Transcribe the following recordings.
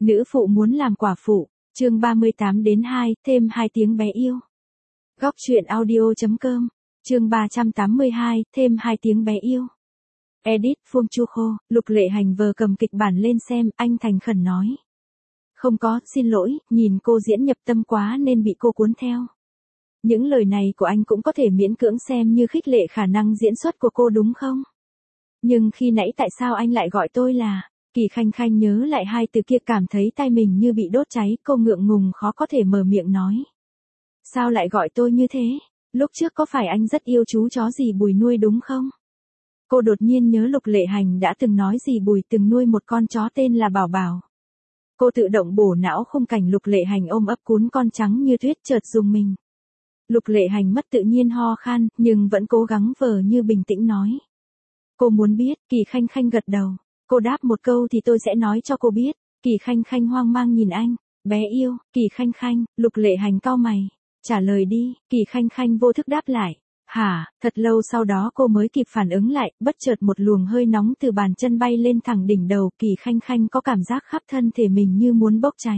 Nữ phụ muốn làm quả phụ, chương 38 đến 2, thêm 2 tiếng bé yêu. Góc truyện audio.com, chương 382, thêm 2 tiếng bé yêu. Edit Phương Chu Khô, Lục Lệ Hành vờ cầm kịch bản lên xem, anh thành khẩn nói. Không có, xin lỗi, nhìn cô diễn nhập tâm quá nên bị cô cuốn theo. Những lời này của anh cũng có thể miễn cưỡng xem như khích lệ khả năng diễn xuất của cô đúng không? Nhưng khi nãy tại sao anh lại gọi tôi là... Kỳ Khanh Khanh nhớ lại hai từ kia cảm thấy tay mình như bị đốt cháy, cô ngượng ngùng khó có thể mở miệng nói. Sao lại gọi tôi như thế? Lúc trước có phải anh rất yêu chú chó dì Bùi nuôi đúng không? Cô đột nhiên nhớ Lục Lệ Hành đã từng nói dì Bùi từng nuôi một con chó tên là Bảo Bảo. Cô tự động bổ não khung cảnh Lục Lệ Hành ôm ấp cún con trắng như tuyết chợt rùng mình. Lục Lệ Hành mất tự nhiên ho khan, nhưng vẫn cố gắng vờ như bình tĩnh nói. Cô muốn biết, Kỳ Khanh Khanh gật đầu. Cô đáp một câu thì tôi sẽ nói cho cô biết. Kỳ Khanh Khanh hoang mang nhìn anh. Bé yêu, Kỳ Khanh Khanh, Lục Lệ Hành cau mày. Trả lời đi, Kỳ Khanh Khanh vô thức đáp lại. Hả, thật lâu sau đó cô mới kịp phản ứng lại, bất chợt một luồng hơi nóng từ bàn chân bay lên thẳng đỉnh đầu. Kỳ Khanh Khanh có cảm giác khắp thân thể mình như muốn bốc cháy.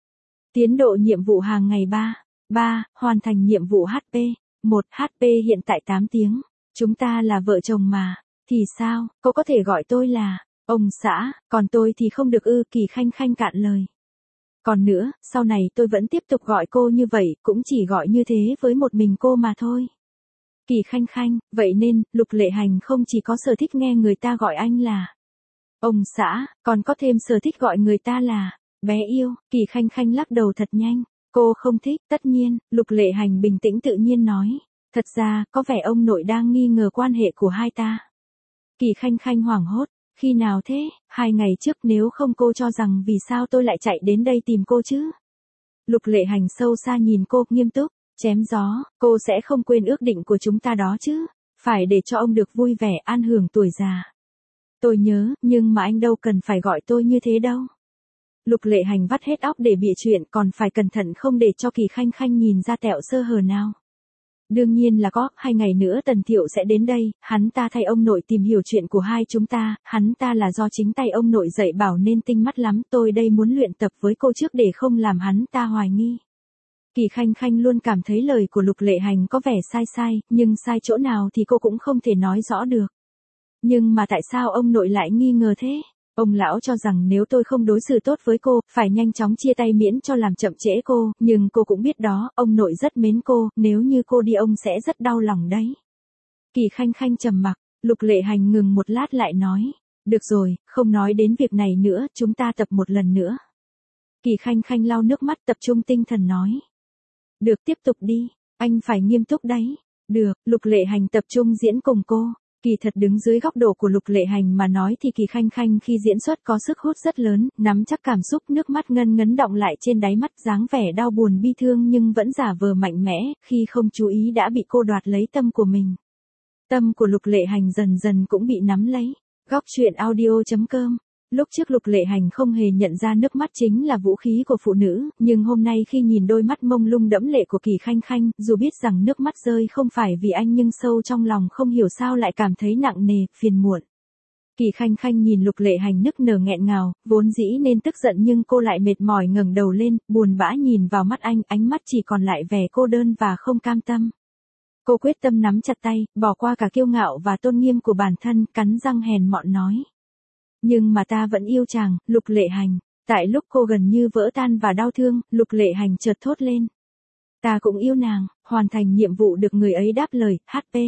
Tiến độ nhiệm vụ hàng ngày 3, hoàn thành nhiệm vụ HP. 1 HP hiện tại 8 tiếng. Chúng ta là vợ chồng mà. Thì sao, cô có thể gọi tôi là... Ông xã, còn tôi thì không được ư? Kỳ Khanh Khanh cạn lời. Còn nữa, sau này tôi vẫn tiếp tục gọi cô như vậy, cũng chỉ gọi như thế với một mình cô mà thôi. Kỳ Khanh Khanh, vậy nên, Lục Lệ Hành không chỉ có sở thích nghe người ta gọi anh là ông xã, còn có thêm sở thích gọi người ta là bé yêu. Kỳ Khanh Khanh lắc đầu thật nhanh. Cô không thích, tất nhiên, Lục Lệ Hành bình tĩnh tự nhiên nói. Thật ra, có vẻ ông nội đang nghi ngờ quan hệ của hai ta. Kỳ Khanh Khanh hoảng hốt. Khi nào thế? 2 ngày trước, nếu không cô cho rằng vì sao tôi lại chạy đến đây tìm cô chứ? Lục Lệ Hành sâu xa nhìn cô, nghiêm túc, chém gió, cô sẽ không quên ước định của chúng ta đó chứ? Phải để cho ông được vui vẻ an hưởng tuổi già. Tôi nhớ, nhưng mà anh đâu cần phải gọi tôi như thế đâu. Lục Lệ Hành vắt hết óc để bịa chuyện, còn phải cẩn thận không để cho Kỳ Khanh Khanh nhìn ra tẹo sơ hở nào. Đương nhiên là có, 2 ngày nữa Tần Thiệu sẽ đến đây, hắn ta thay ông nội tìm hiểu chuyện của hai chúng ta, hắn ta là do chính tay ông nội dạy bảo nên tinh mắt lắm, tôi đây muốn luyện tập với cô trước để không làm hắn ta hoài nghi. Kỳ Khanh Khanh luôn cảm thấy lời của Lục Lệ Hành có vẻ sai, nhưng sai chỗ nào thì cô cũng không thể nói rõ được. Nhưng mà tại sao ông nội lại nghi ngờ thế? Ông lão cho rằng nếu tôi không đối xử tốt với cô, phải nhanh chóng chia tay miễn cho làm chậm trễ cô, nhưng cô cũng biết đó, ông nội rất mến cô, nếu như cô đi ông sẽ rất đau lòng đấy. Kỳ Khanh Khanh trầm mặc, Lục Lệ Hành ngừng một lát lại nói, được rồi, không nói đến việc này nữa, chúng ta tập một lần nữa. Kỳ Khanh Khanh lau nước mắt tập trung tinh thần nói. Được, tiếp tục đi, anh phải nghiêm túc đấy. Được, Lục Lệ Hành tập trung diễn cùng cô. Kỳ thật đứng dưới góc độ của Lục Lệ Hành mà nói thì Kỳ Khanh Khanh khi diễn xuất có sức hút rất lớn, nắm chắc cảm xúc, nước mắt ngân ngấn đọng lại trên đáy mắt, dáng vẻ đau buồn bi thương nhưng vẫn giả vờ mạnh mẽ, khi không chú ý đã bị cô đoạt lấy tâm của mình. Tâm của Lục Lệ Hành dần dần cũng bị nắm lấy. Góc truyện audio.com. Lúc trước Lục Lệ Hành không hề nhận ra nước mắt chính là vũ khí của phụ nữ, nhưng hôm nay khi nhìn đôi mắt mông lung đẫm lệ của Kỳ Khanh Khanh, dù biết rằng nước mắt rơi không phải vì anh nhưng sâu trong lòng không hiểu sao lại cảm thấy nặng nề, phiền muộn. Kỳ Khanh Khanh nhìn Lục Lệ Hành nức nở nghẹn ngào, vốn dĩ nên tức giận nhưng cô lại mệt mỏi ngẩng đầu lên, buồn bã nhìn vào mắt anh, ánh mắt chỉ còn lại vẻ cô đơn và không cam tâm. Cô quyết tâm nắm chặt tay, bỏ qua cả kiêu ngạo và tôn nghiêm của bản thân, cắn răng hèn mọn nói. Nhưng mà ta vẫn yêu chàng, Lục Lệ Hành. Tại lúc cô gần như vỡ tan và đau thương, Lục Lệ Hành chợt thốt lên. Ta cũng yêu nàng, hoàn thành nhiệm vụ được người ấy đáp lời, HP.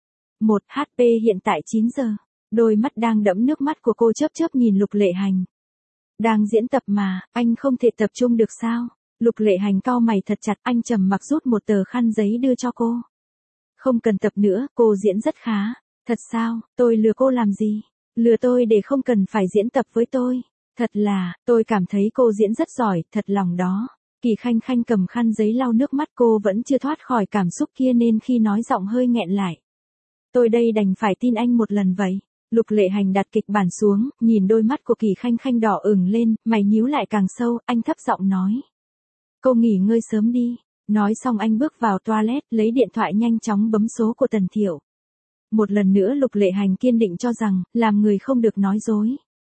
1 HP hiện tại 9 giờ. Đôi mắt đang đẫm nước mắt của cô chớp chớp nhìn Lục Lệ Hành. Đang diễn tập mà, anh không thể tập trung được sao? Lục Lệ Hành cau mày thật chặt, anh trầm mặc rút một tờ khăn giấy đưa cho cô. Không cần tập nữa, cô diễn rất khá. Thật sao, tôi lừa cô làm gì? Lừa tôi để không cần phải diễn tập với tôi. Thật là, tôi cảm thấy cô diễn rất giỏi, thật lòng đó. Kỳ Khanh Khanh cầm khăn giấy lau nước mắt, cô vẫn chưa thoát khỏi cảm xúc kia nên khi nói giọng hơi nghẹn lại. Tôi đây đành phải tin anh một lần vậy. Lục Lệ Hành đặt kịch bản xuống, nhìn đôi mắt của Kỳ Khanh Khanh đỏ ửng lên, mày nhíu lại càng sâu, anh thấp giọng nói. Cô nghỉ ngơi sớm đi. Nói xong anh bước vào toilet, lấy điện thoại nhanh chóng bấm số của Tần Thiệu. Một lần nữa Lục Lệ Hành kiên định cho rằng, làm người không được nói dối.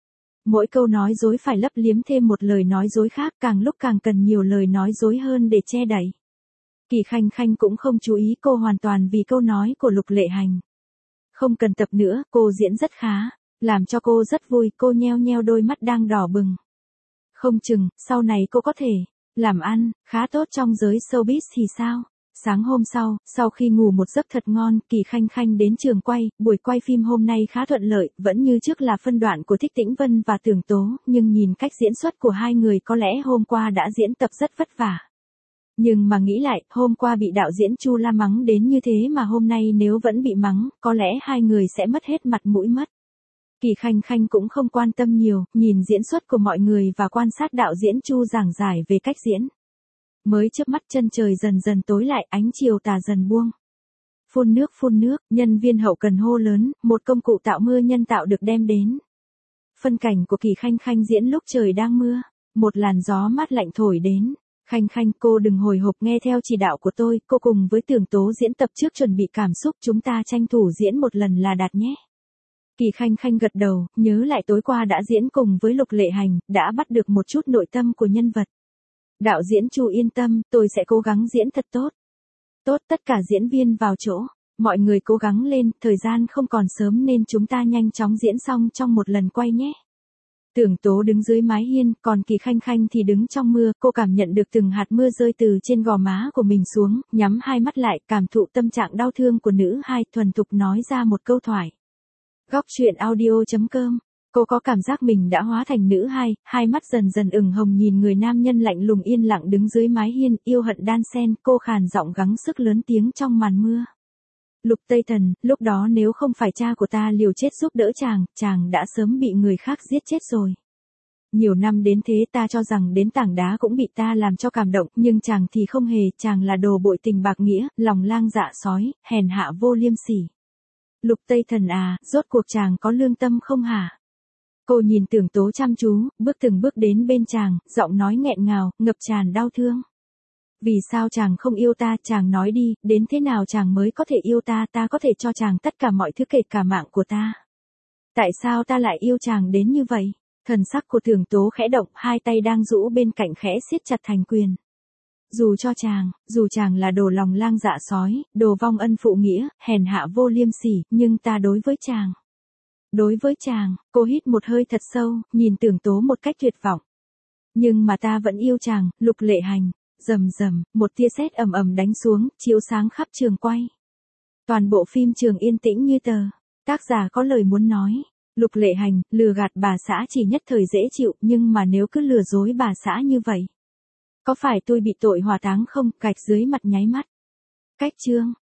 Mỗi câu nói dối phải lấp liếm thêm một lời nói dối khác, càng lúc càng cần nhiều lời nói dối hơn để che đậy. Kỳ Khanh Khanh cũng không chú ý cô hoàn toàn vì câu nói của Lục Lệ Hành. Không cần tập nữa, cô diễn rất khá, làm cho cô rất vui, cô nheo nheo đôi mắt đang đỏ bừng. Không chừng, sau này cô có thể làm ăn khá tốt trong giới showbiz thì sao? Sáng hôm sau khi ngủ một giấc thật ngon, Kỳ Khanh Khanh đến trường quay, buổi quay phim hôm nay khá thuận lợi, vẫn như trước là phân đoạn của Thích Tĩnh Vân và Tưởng Tố, nhưng nhìn cách diễn xuất của hai người có lẽ hôm qua đã diễn tập rất vất vả. Nhưng mà nghĩ lại, hôm qua bị đạo diễn Chu La mắng đến như thế mà hôm nay nếu vẫn bị mắng, có lẽ hai người sẽ mất hết mặt mũi mất. Kỳ Khanh Khanh cũng không quan tâm nhiều, nhìn diễn xuất của mọi người và quan sát đạo diễn Chu giảng giải về cách diễn. Mới chớp mắt chân trời dần dần tối lại, ánh chiều tà dần buông. Phun nước, nhân viên hậu cần hô lớn, một công cụ tạo mưa nhân tạo được đem đến. Phân cảnh của Kỳ Khanh Khanh diễn lúc trời đang mưa, một làn gió mát lạnh thổi đến. Khanh Khanh, cô đừng hồi hộp, nghe theo chỉ đạo của tôi, cô cùng với Tưởng Tố diễn tập trước chuẩn bị cảm xúc, chúng ta tranh thủ diễn một lần là đạt nhé. Kỳ Khanh Khanh gật đầu, nhớ lại tối qua đã diễn cùng với Lục Lệ Hành, đã bắt được một chút nội tâm của nhân vật. Đạo diễn Chu yên tâm, tôi sẽ cố gắng diễn thật tốt. Tốt, tất cả diễn viên vào chỗ, mọi người cố gắng lên, thời gian không còn sớm nên chúng ta nhanh chóng diễn xong trong một lần quay nhé. Tưởng Tố đứng dưới mái hiên, còn Kỳ Khanh Khanh thì đứng trong mưa, cô cảm nhận được từng hạt mưa rơi từ trên gò má của mình xuống, nhắm hai mắt lại, cảm thụ tâm trạng đau thương của nữ hai, thuần thục nói ra một câu thoại. Góc truyện audio.com. Cô có cảm giác mình đã hóa thành nữ hai mắt dần dần ửng hồng nhìn người nam nhân lạnh lùng yên lặng đứng dưới mái hiên, yêu hận đan xen, cô khàn giọng gắng sức lớn tiếng trong màn mưa. Lục Tây Thần, lúc đó nếu không phải cha của ta liều chết giúp đỡ chàng đã sớm bị người khác giết chết rồi. Nhiều năm đến thế ta cho rằng đến tảng đá cũng bị ta làm cho cảm động, nhưng chàng thì không hề, chàng là đồ bội tình bạc nghĩa, lòng lang dạ sói, hèn hạ vô liêm sỉ. Lục Tây Thần à, rốt cuộc chàng có lương tâm không hả? Cô nhìn Tưởng Tố chăm chú, bước từng bước đến bên chàng, giọng nói nghẹn ngào, ngập tràn đau thương. Vì sao chàng không yêu ta, chàng nói đi, đến thế nào chàng mới có thể yêu ta, ta có thể cho chàng tất cả mọi thứ kể cả mạng của ta. Tại sao ta lại yêu chàng đến như vậy? Thần sắc của Tưởng Tố khẽ động, hai tay đang rũ bên cạnh khẽ siết chặt thành quyền. Dù chàng là đồ lòng lang dạ sói, đồ vong ân phụ nghĩa, hèn hạ vô liêm sỉ, nhưng ta đối với chàng, cô hít một hơi thật sâu, nhìn Tưởng Tố một cách tuyệt vọng. Nhưng mà ta vẫn yêu chàng, Lục Lệ Hành. Rầm rầm, một tia sét ầm ầm đánh xuống, chiếu sáng khắp trường quay. Toàn bộ phim trường yên tĩnh như tờ. Tác giả có lời muốn nói. Lục Lệ Hành, lừa gạt bà xã chỉ nhất thời dễ chịu, nhưng mà nếu cứ lừa dối bà xã như vậy, có phải tôi bị tội hỏa táng không? Gạch dưới mặt nháy mắt. Cách chương.